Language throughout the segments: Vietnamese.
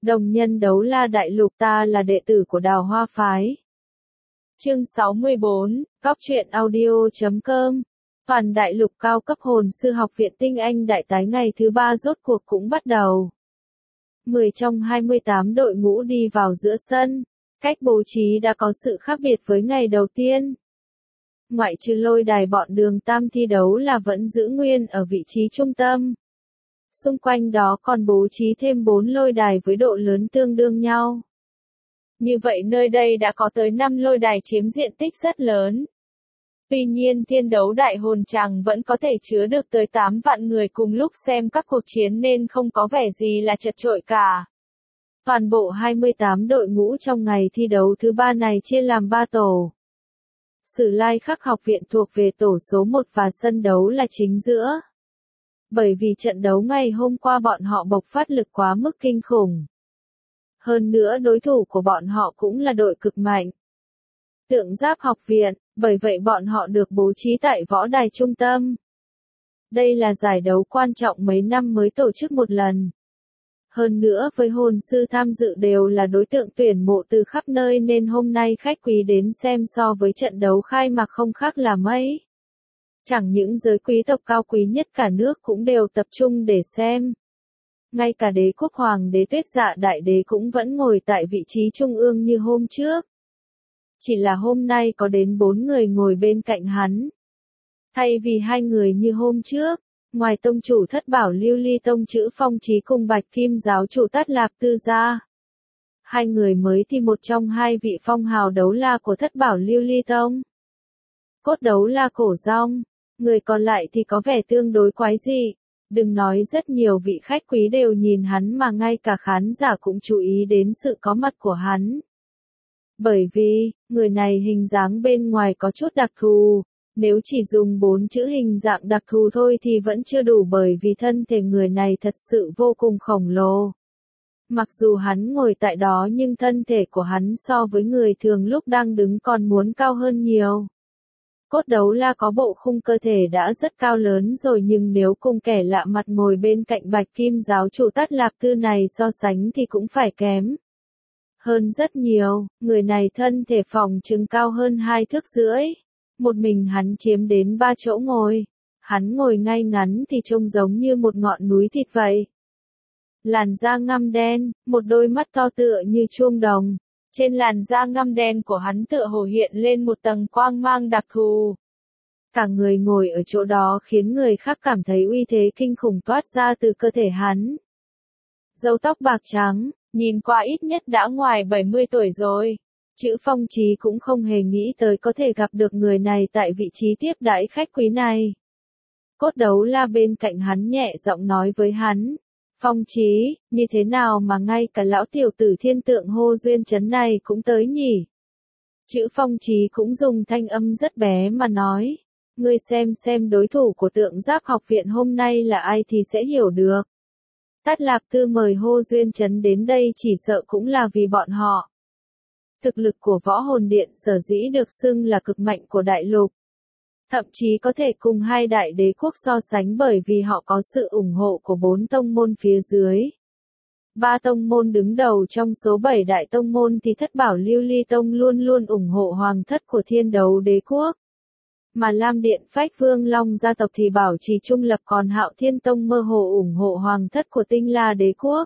Đồng nhân đấu la đại lục, ta là đệ tử của Đào Hoa Phái. Chương 64, Cóc truyện audio.com. Toàn đại lục cao cấp hồn sư học viện tinh anh đại tái ngày thứ 3 rốt cuộc cũng bắt đầu. 10 trong 28 đội ngũ đi vào giữa sân. Cách bố trí đã có sự khác biệt với ngày đầu tiên. Ngoại trừ lôi đài, bọn Đường Tam thi đấu là vẫn giữ nguyên ở vị trí trung tâm. Xung quanh đó còn bố trí thêm 4 lôi đài với độ lớn tương đương nhau. Như vậy nơi đây đã có tới 5 lôi đài chiếm diện tích rất lớn. Tuy nhiên thiên đấu đại hồn tràng vẫn có thể chứa được tới 8 vạn người cùng lúc xem các cuộc chiến nên không có vẻ gì là chật chội cả. Toàn bộ 28 đội ngũ trong ngày thi đấu thứ 3 này chia làm 3 tổ. Sử Lai Khắc học viện thuộc về tổ số 1 và sân đấu là chính giữa. Bởi vì trận đấu ngày hôm qua bọn họ bộc phát lực quá mức kinh khủng. Hơn nữa đối thủ của bọn họ cũng là đội cực mạnh. Tượng Giáp học viện, bởi vậy bọn họ được bố trí tại võ đài trung tâm. Đây là giải đấu quan trọng mấy năm mới tổ chức một lần. Hơn nữa với hồn sư tham dự đều là đối tượng tuyển mộ từ khắp nơi nên hôm nay khách quý đến xem so với trận đấu khai mạc không khác là mấy. Chẳng những giới quý tộc cao quý nhất cả nước cũng đều tập trung để xem. Ngay cả đế quốc hoàng đế Tuyết Dạ đại đế cũng vẫn ngồi tại vị trí trung ương như hôm trước. Chỉ là hôm nay có đến 4 người ngồi bên cạnh hắn. Thay vì 2 người như hôm trước, ngoài tông chủ Thất Bảo Lưu Ly Tông Chữ Phong Chí cùng Bạch Kim giáo chủ Tát Lạp Tư ra. 2 người mới thì một trong 2 vị phong hào đấu la của Thất Bảo Lưu Ly Tông. Cốt đấu la Cổ Rong, người còn lại thì có vẻ tương đối quái dị. Đừng nói rất nhiều vị khách quý đều nhìn hắn mà ngay cả khán giả cũng chú ý đến sự có mặt của hắn. Bởi vì, người này hình dáng bên ngoài có chút đặc thù, nếu chỉ dùng 4 chữ hình dạng đặc thù thôi thì vẫn chưa đủ bởi vì thân thể người này thật sự vô cùng khổng lồ. Mặc dù hắn ngồi tại đó nhưng thân thể của hắn so với người thường lúc đang đứng còn muốn cao hơn nhiều. Cốt đấu la có bộ khung cơ thể đã rất cao lớn rồi nhưng nếu cùng kẻ lạ mặt ngồi bên cạnh Bạch Kim giáo chủ Tát Lạp Tư này so sánh thì cũng phải kém hơn rất nhiều. Người này thân thể phòng chừng cao hơn 2 thước rưỡi. Một mình hắn chiếm đến 3 chỗ ngồi. Hắn ngồi ngay ngắn thì trông giống như một ngọn núi thịt vậy. Làn da ngăm đen, một đôi mắt to tựa như chuông đồng. Trên làn da ngăm đen của hắn tựa hồ hiện lên một tầng quang mang đặc thù. Cả người ngồi ở chỗ đó khiến người khác cảm thấy uy thế kinh khủng toát ra từ cơ thể hắn. Râu tóc bạc trắng, nhìn qua ít nhất đã ngoài 70 tuổi rồi. Chữ Phong Chí cũng không hề nghĩ tới có thể gặp được người này tại vị trí tiếp đãi khách quý này. Cốt đấu la bên cạnh hắn nhẹ giọng nói với hắn. Phong Chí, như thế nào mà ngay cả lão tiểu tử thiên tượng hô duyên chấn này cũng tới nhỉ? Chữ Phong Chí cũng dùng thanh âm rất bé mà nói. Ngươi xem đối thủ của Tượng Giáp học viện hôm nay là ai thì sẽ hiểu được. Tát Lạp Tư mời hô duyên chấn đến đây chỉ sợ cũng là vì bọn họ. Thực lực của võ hồn điện sở dĩ được xưng là cực mạnh của đại lục. Thậm chí có thể cùng 2 đại đế quốc so sánh bởi vì họ có sự ủng hộ của 4 tông môn phía dưới. 3 tông môn đứng đầu trong số 7 đại tông môn thì Thất Bảo Lưu Ly Tông luôn luôn ủng hộ hoàng thất của Thiên Đấu Đế Quốc. Mà Lam Điện Phách Vương Long gia tộc thì bảo trì trung lập còn Hạo Thiên Tông mơ hồ ủng hộ hoàng thất của Tinh La Đế Quốc.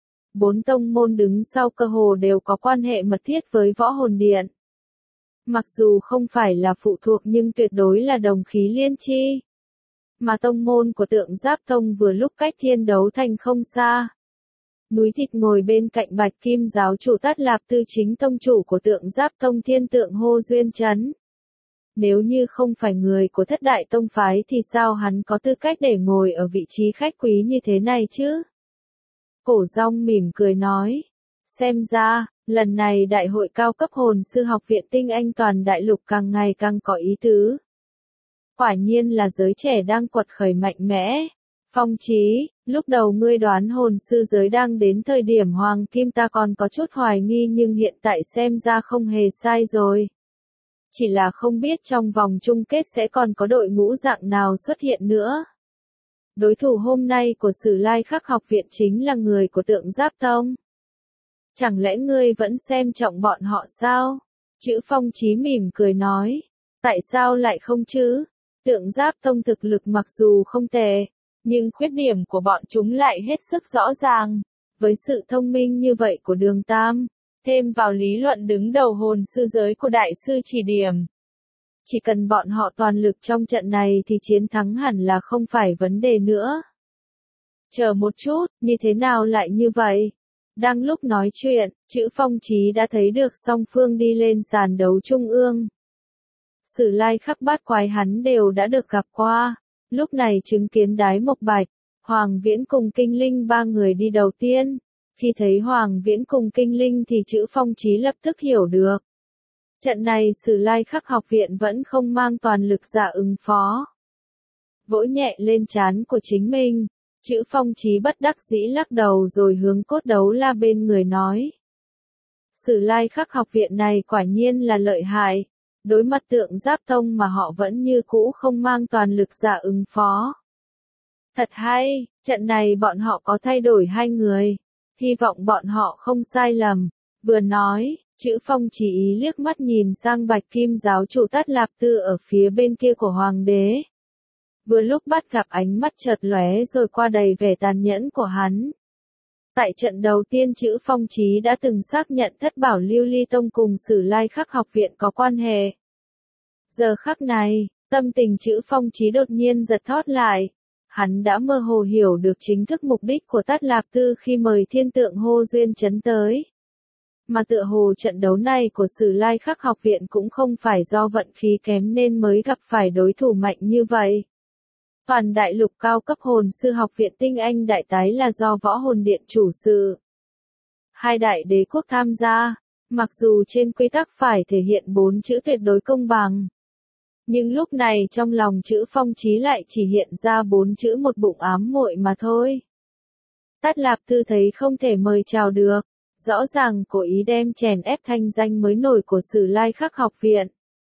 4 tông môn đứng sau cơ hồ đều có quan hệ mật thiết với võ hồn điện. Mặc dù không phải là phụ thuộc nhưng tuyệt đối là đồng khí liên chi. Mà tông môn của Tượng Giáp Tông vừa lúc cách Thiên Đấu Thành không xa. Núi thịt ngồi bên cạnh Bạch Kim giáo chủ Tát Lạp Tư chính tông chủ của Tượng Giáp Tông Thiên Tượng Hô Duyên Chấn. Nếu như không phải người của Thất Đại Tông Phái thì sao hắn có tư cách để ngồi ở vị trí khách quý như thế này chứ? Cổ Rong mỉm cười nói. Xem ra, lần này đại hội cao cấp hồn sư học viện tinh anh toàn đại lục càng ngày càng có ý tứ. Quả nhiên là giới trẻ đang quật khởi mạnh mẽ. Phong Chí, lúc đầu ngươi đoán hồn sư giới đang đến thời điểm hoàng kim ta còn có chút hoài nghi nhưng hiện tại xem ra không hề sai rồi. Chỉ là không biết trong vòng chung kết sẽ còn có đội ngũ dạng nào xuất hiện nữa. Đối thủ hôm nay của Sử Lai Khắc học viện chính là người của Tượng Giáp Tông. Chẳng lẽ ngươi vẫn xem trọng bọn họ sao? Chữ Phong Chí mỉm cười nói. Tại sao lại không chứ? Tượng Giáp Tông thực lực mặc dù không tệ, nhưng khuyết điểm của bọn chúng lại hết sức rõ ràng. Với sự thông minh như vậy của Đường Tam, thêm vào lý luận đứng đầu hồn sư giới của đại sư chỉ điểm. Chỉ cần bọn họ toàn lực trong trận này thì chiến thắng hẳn là không phải vấn đề nữa. Chờ một chút, như thế nào lại như vậy? Đang lúc nói chuyện, Chữ Phong Chí đã thấy được song phương đi lên sàn đấu trung ương. Sử Lai Khắc Bát Quái hắn đều đã được gặp qua, lúc này chứng kiến Đái Mộc Bạch, Hoàng Viễn cùng Kinh Linh ba người đi đầu tiên. Khi thấy Hoàng Viễn cùng Kinh Linh thì Chữ Phong Chí lập tức hiểu được. Trận này Sử Lai Khắc học viện vẫn không mang toàn lực ra ứng phó. Vỗ nhẹ lên trán của chính mình, Chữ Phong Chí bất đắc dĩ lắc đầu rồi hướng Cốt Đấu La bên người nói. Sử Lai Khắc học viện này quả nhiên là lợi hại, đối mặt Tượng Giáp Tông mà họ vẫn như cũ không mang toàn lực ra ứng phó. Thật hay, trận này bọn họ có thay đổi 2 người, hy vọng bọn họ không sai lầm. Vừa nói, Chữ Phong Chí ý liếc mắt nhìn sang Bạch Kim giáo chủ Tát Lạp Tư ở phía bên kia của Hoàng đế. Vừa lúc bắt gặp ánh mắt chợt lóe rồi qua đầy vẻ tàn nhẫn của hắn. Tại trận đầu tiên Chữ Phong Chí đã từng xác nhận Thất Bảo Lưu Ly Tông cùng Sử Lai Khắc học viện có quan hệ. Giờ khắc này, tâm tình Chữ Phong Chí đột nhiên giật thót lại. Hắn đã mơ hồ hiểu được chính thức mục đích của Tát Lạp Tư khi mời Thiên Tượng Hô Duyên Chấn tới. Mà tựa hồ trận đấu này của Sử Lai Khắc học viện cũng không phải do vận khí kém nên mới gặp phải đối thủ mạnh như vậy. Toàn đại lục cao cấp hồn sư học viện tinh anh đại tái là do võ hồn điện chủ sự. 2 đại đế quốc tham gia, mặc dù trên quy tắc phải thể hiện 4 chữ tuyệt đối công bằng. Nhưng lúc này trong lòng Chữ Phong Chí lại chỉ hiện ra 4 chữ một bụng ám muội mà thôi. Tát Lạp Tư thấy không thể mời chào được, rõ ràng cố ý đem chèn ép thanh danh mới nổi của Sử Lai Khắc học viện.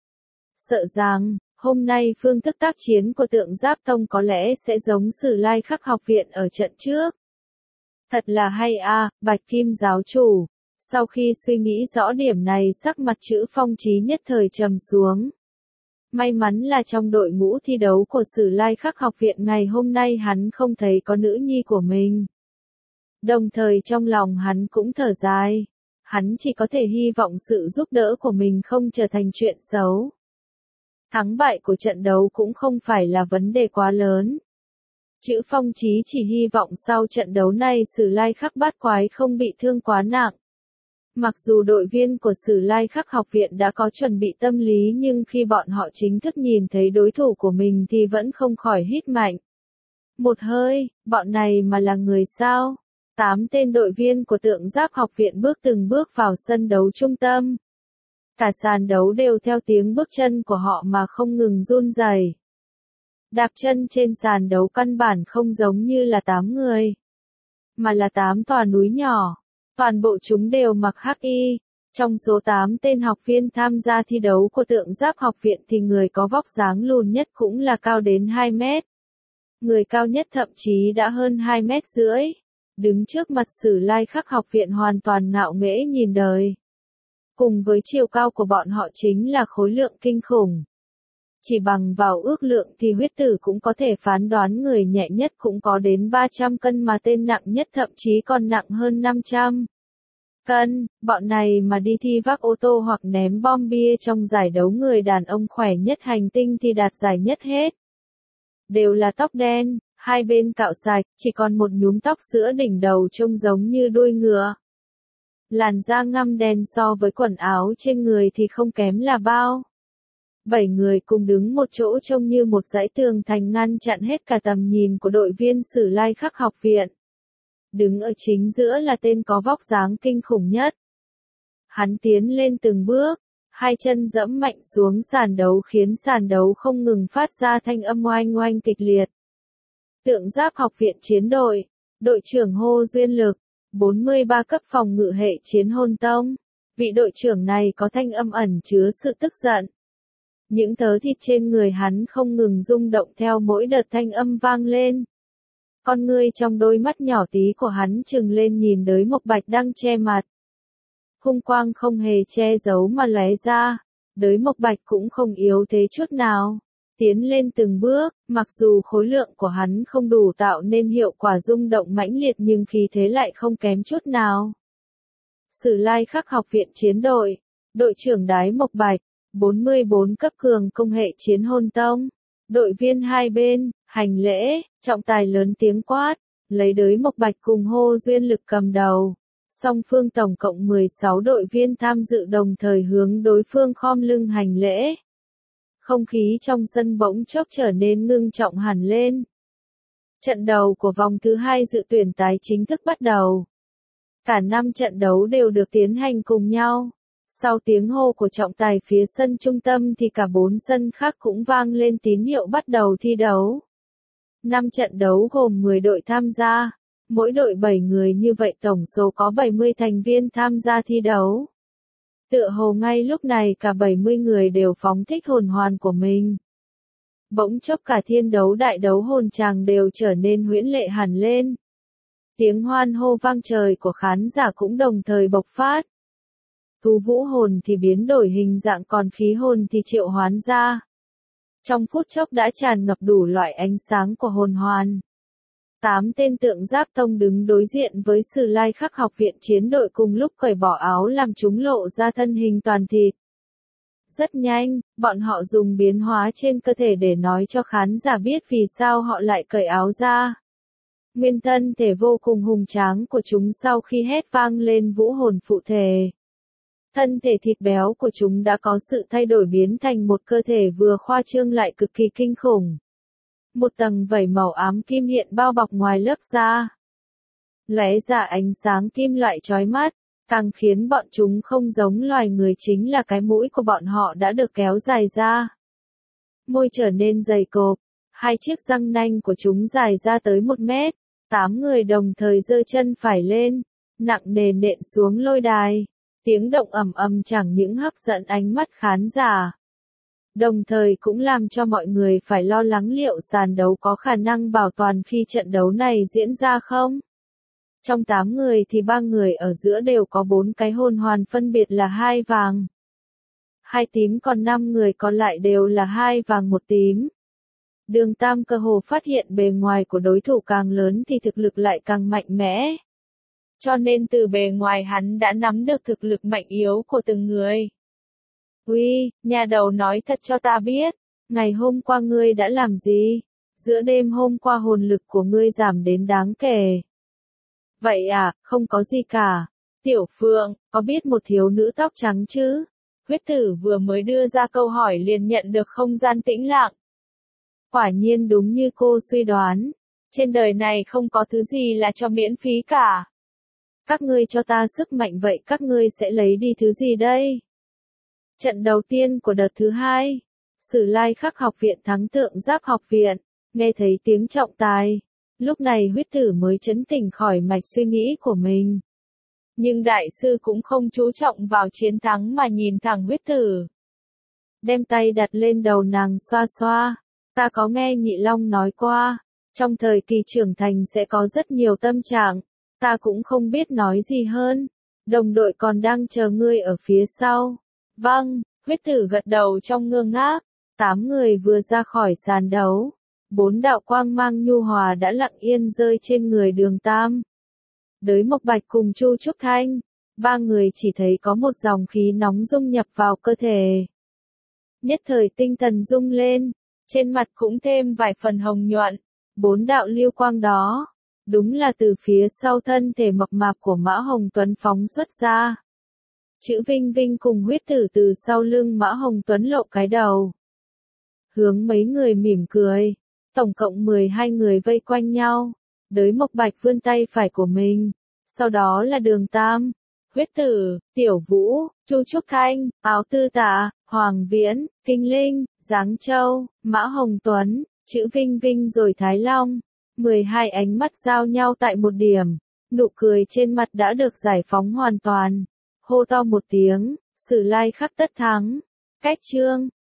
Sợ rằng, hôm nay phương thức tác chiến của Tượng Giáp Tông có lẽ sẽ giống Sử Lai Khắc học viện ở trận trước. Thật là hay a, Bạch Kim giáo chủ. Sau khi suy nghĩ rõ điểm này sắc mặt Chữ Phong Chí nhất thời trầm xuống. May mắn là trong đội ngũ thi đấu của Sử Lai Khắc học viện ngày hôm nay hắn không thấy có nữ nhi của mình. Đồng thời trong lòng hắn cũng thở dài. Hắn chỉ có thể hy vọng sự giúp đỡ của mình không trở thành chuyện xấu. Thắng bại của trận đấu cũng không phải là vấn đề quá lớn. Chữ Phong Chí chỉ hy vọng sau trận đấu này Sử Lai Khắc Bát Quái không bị thương quá nặng. Mặc dù đội viên của Sử Lai Khắc học viện đã có chuẩn bị tâm lý nhưng khi bọn họ chính thức nhìn thấy đối thủ của mình thì vẫn không khỏi hít mạnh. Một hơi, bọn này mà là người sao? 8 tên đội viên của Tượng Giáp học viện bước từng bước vào sân đấu trung tâm. Cả sàn đấu đều theo tiếng bước chân của họ mà không ngừng run rẩy. Đạp chân trên sàn đấu căn bản không giống như là 8 người, mà là 8 tòa núi nhỏ. Toàn bộ chúng đều mặc hắc y. Trong số 8 tên học viên tham gia thi đấu của Tượng Giáp học viện thì người có vóc dáng lùn nhất cũng là cao đến 2 mét. Người cao nhất thậm chí đã hơn 2,5 mét. Đứng trước mặt Sử Lai Khắc học viện hoàn toàn ngạo nghễ nhìn đời. Cùng với chiều cao của bọn họ chính là khối lượng kinh khủng. Chỉ bằng vào ước lượng thì huyết tử cũng có thể phán đoán người nhẹ nhất cũng có đến 300 cân mà tên nặng nhất thậm chí còn nặng hơn 500 cân. Bọn này mà đi thi vác ô tô hoặc ném bom bia trong giải đấu người đàn ông khỏe nhất hành tinh thì đạt giải nhất hết. Đều là tóc đen, hai bên cạo sạch, chỉ còn một nhúm tóc giữa đỉnh đầu trông giống như đuôi ngựa. Làn da ngăm đen so với quần áo trên người thì không kém là bao. 7 người cùng đứng một chỗ trông như một dãy tường thành ngăn chặn hết cả tầm nhìn của đội viên Sử Lai Khắc học viện. Đứng ở chính giữa là tên có vóc dáng kinh khủng nhất. Hắn tiến lên từng bước, hai chân giẫm mạnh xuống sàn đấu khiến sàn đấu không ngừng phát ra thanh âm oanh oanh kịch liệt. Tượng Giáp học viện chiến đội, đội trưởng Hô Duyên Lực, 43 cấp phòng ngự hệ chiến hồn tông. Vị đội trưởng này có thanh âm ẩn chứa sự tức giận. Những tớ thịt trên người hắn không ngừng rung động theo mỗi đợt thanh âm vang lên. Con ngươi trong đôi mắt nhỏ tí của hắn trừng lên nhìn Đới Mộc Bạch đang che mặt. hung quang không hề che giấu mà lóe ra. Đới Mộc Bạch cũng không yếu thế chút nào. Tiến lên từng bước, mặc dù khối lượng của hắn không đủ tạo nên hiệu quả rung động mãnh liệt nhưng khí thế lại không kém chút nào. Sử Lai Khắc học viện chiến đội, đội trưởng Đái Mộc Bạch, 44 cấp cường công hệ chiến hồn tông. Đội viên hai bên, hành lễ, trọng tài lớn tiếng quát, lấy Đới Mộc Bạch cùng Hô Duyên Lực cầm đầu. Song phương tổng cộng 16 đội viên tham dự đồng thời hướng đối phương khom lưng hành lễ. Không khí trong sân bỗng chốc trở nên ngưng trọng hẳn lên. Trận đầu của vòng thứ 2 dự tuyển tái chính thức bắt đầu. Cả 5 trận đấu đều được tiến hành cùng nhau. Sau tiếng hô của trọng tài phía sân trung tâm thì cả 4 sân khác cũng vang lên tín hiệu bắt đầu thi đấu. 5 trận đấu gồm 10 đội tham gia, mỗi đội 7 người, như vậy tổng số có 70 thành viên tham gia thi đấu. Tựa hồ ngay lúc này cả 70 người đều phóng thích hồn hoàn của mình. Bỗng chốc cả thiên đấu đại đấu hồn tràng đều trở nên huyễn lệ hẳn lên. Tiếng hoan hô vang trời của khán giả cũng đồng thời bộc phát. Thú vũ hồn thì biến đổi hình dạng còn khí hồn thì triệu hoán ra. Trong phút chốc đã tràn ngập đủ loại ánh sáng của hồn hoàn. 8 tên tượng giáp tông đứng đối diện với Sử Lai Khắc học viện chiến đội cùng lúc cởi bỏ áo làm chúng lộ ra thân hình toàn thịt. Rất nhanh, bọn họ dùng biến hóa trên cơ thể để nói cho khán giả biết vì sao họ lại cởi áo ra. Nguyên thân thể vô cùng hùng tráng của chúng sau khi hét vang lên vũ hồn phụ thể. Thân thể thịt béo của chúng đã có sự thay đổi biến thành một cơ thể vừa khoa trương lại cực kỳ kinh khủng. Một tầng vảy màu ám kim hiện bao bọc ngoài lớp da. Lóe ra ánh sáng kim loại chói mắt, càng khiến bọn chúng không giống loài người chính là cái mũi của bọn họ đã được kéo dài ra. Môi trở nên dày cộp, hai chiếc răng nanh của chúng dài ra tới 1 mét. 8 người đồng thời giơ chân phải lên, nặng nề nện xuống lôi đài. Tiếng động ầm ầm chẳng những hấp dẫn ánh mắt khán giả, đồng thời cũng làm cho mọi người phải lo lắng liệu sàn đấu có khả năng bảo toàn khi trận đấu này diễn ra không. Trong 8 người thì 3 người ở giữa đều có 4 cái hồn hoàn phân biệt là 2 vàng, 2 tím, còn 5 người còn lại đều là 2 vàng 1 tím. Đường Tam cơ hồ phát hiện bề ngoài của đối thủ càng lớn thì thực lực lại càng mạnh mẽ. Cho nên từ bề ngoài hắn đã nắm được thực lực mạnh yếu của từng người. Uy, nhà đầu nói thật cho ta biết, ngày hôm qua ngươi đã làm gì? Giữa đêm hôm qua hồn lực của ngươi giảm đến đáng kể. Vậy à, không có gì cả. Tiểu Phượng, có biết một thiếu nữ tóc trắng chứ? Huyết Tử vừa mới đưa ra câu hỏi liền nhận được không gian tĩnh lặng. Quả nhiên đúng như cô suy đoán. Trên đời này không có thứ gì là cho miễn phí cả. Các ngươi cho ta sức mạnh vậy các ngươi sẽ lấy đi thứ gì đây? Trận đầu tiên của đợt thứ 2. Sử Lai Khắc học viện thắng tượng giáp học viện. Nghe thấy tiếng trọng tài. Lúc này Huyết Tử mới chấn tỉnh khỏi mạch suy nghĩ của mình. Nhưng đại sư cũng không chú trọng vào chiến thắng mà nhìn thẳng Huyết Tử. Đem tay đặt lên đầu nàng xoa xoa. Ta có nghe Nhị Long nói qua. Trong thời kỳ trưởng thành sẽ có rất nhiều tâm trạng. Ta cũng không biết nói gì hơn. Đồng đội còn đang chờ ngươi ở phía sau. Vâng, Huyết Tử gật đầu trong ngơ ngác. 8 người vừa ra khỏi sàn đấu. 4 đạo quang mang nhu hòa đã lặng yên rơi trên người Đường Tam. Đới Mộc Bạch cùng Chu Trúc Thanh. 3 người chỉ thấy có một dòng khí nóng dung nhập vào cơ thể. Nhất thời tinh thần rung lên. Trên mặt cũng thêm vài phần hồng nhuận. 4 đạo lưu quang đó. Đúng là từ phía sau thân thể mập mạp của Mã Hồng Tuấn phóng xuất ra. Chữ Vinh Vinh cùng Huyết Tử từ sau lưng Mã Hồng Tuấn lộ cái đầu. Hướng mấy người mỉm cười. Tổng cộng 12 người vây quanh nhau. Đới Mộc Bạch vươn tay phải của mình. Sau đó là Đường Tam, Huyết Tử, Tiểu Vũ, Chu Trúc Thanh, Áo Tư Tà, Hoàng Viễn, Kinh Linh, Giáng Châu, Mã Hồng Tuấn, Chữ Vinh Vinh rồi Thái Long. 12 ánh mắt giao nhau tại một điểm. Nụ cười trên mặt đã được giải phóng hoàn toàn. Hô to một tiếng, Sử Lai Khắc tất thắng. Cách chương.